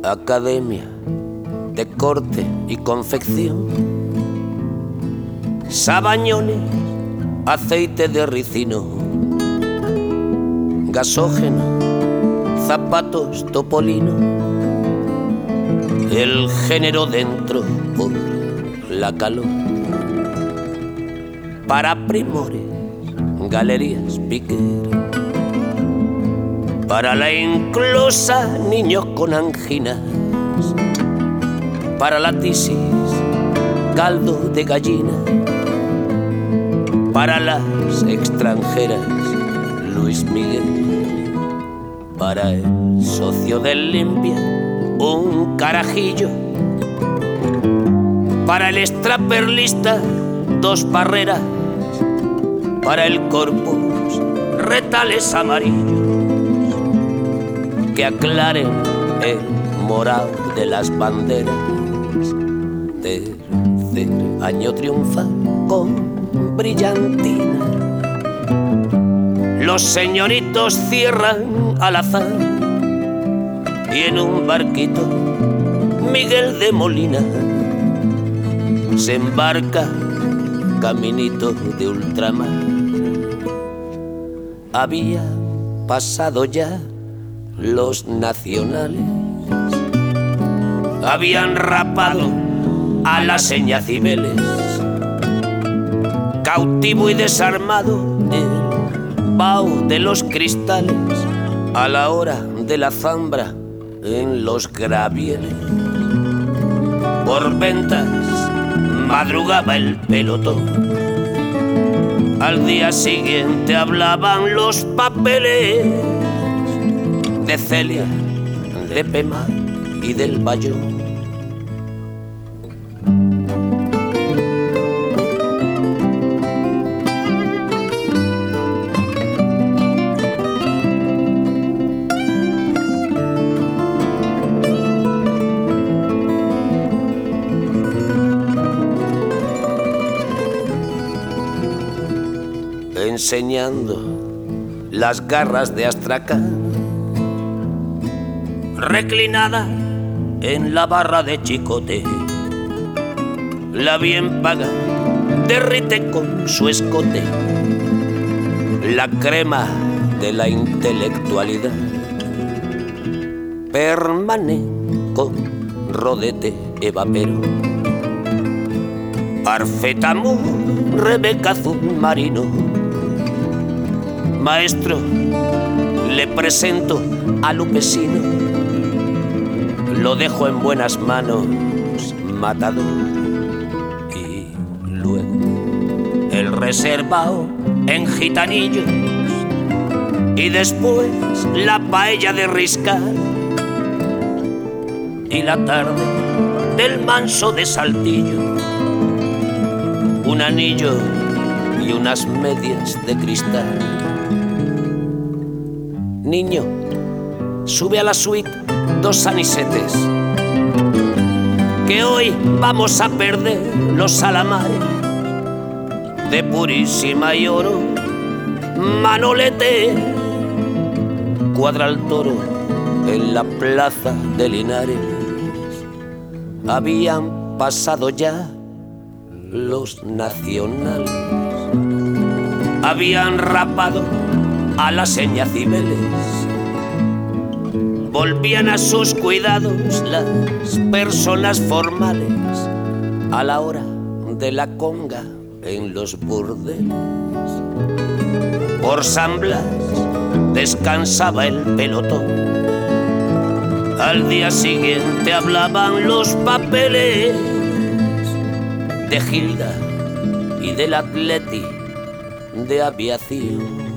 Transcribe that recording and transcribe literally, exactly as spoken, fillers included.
academia de corte y confección, sabañones, aceite de ricino, gasógeno, zapatos topolino, el género dentro por la calor, para primores, galerías Piquer, para la inclusa niños con anginas, para la tisis caldo de gallina, para las extranjeras Luis Miguel, para el socio del Limpia un carajillo, para el extraperlista dos barreras, para el corpus retales amarillos que aclaren el morado de las banderas. Tercer año triunfa con brillantina, los señoritos cierran al azar y en un barquito Miguel de Molina se embarca caminito de ultramar. Había pasado ya los nacionales, habían rapado a la seña Cibeles, cautivo y desarmado el vaho de los cristales, a la hora de la zambra en los gravieles. Por ventas madrugaba el pelotón, al día siguiente hablaban los papeles de Celia, de Pema y del Bayón. Enseñando las garras de Astracán, reclinada en la barra de Chicote, la bien paga derrite con su escote la crema de la intelectualidad, permane con rodete evapero, Parfetamur, Rebeca azul marino. Maestro, le presento a Lupesino, lo dejo en buenas manos, matador. Y luego el reservao en gitanillos, y después la paella de Riscal, y la tarde del manso de Saltillo, un anillo y unas medias de cristal. Niño, sube a la suite dos anisetes, que hoy vamos a perder los salamares de Purísima y Oro. Manolete cuadra el toro en la plaza de Linares. Habían pasado ya los nacionales, habían rapado a la seña Cibeles, volvían a sus cuidados las personas formales, a la hora de la conga en los burdeles. Por San Blas descansaba el pelotón, al día siguiente hablaban los papeles de Gilda y del Atleti de aviación.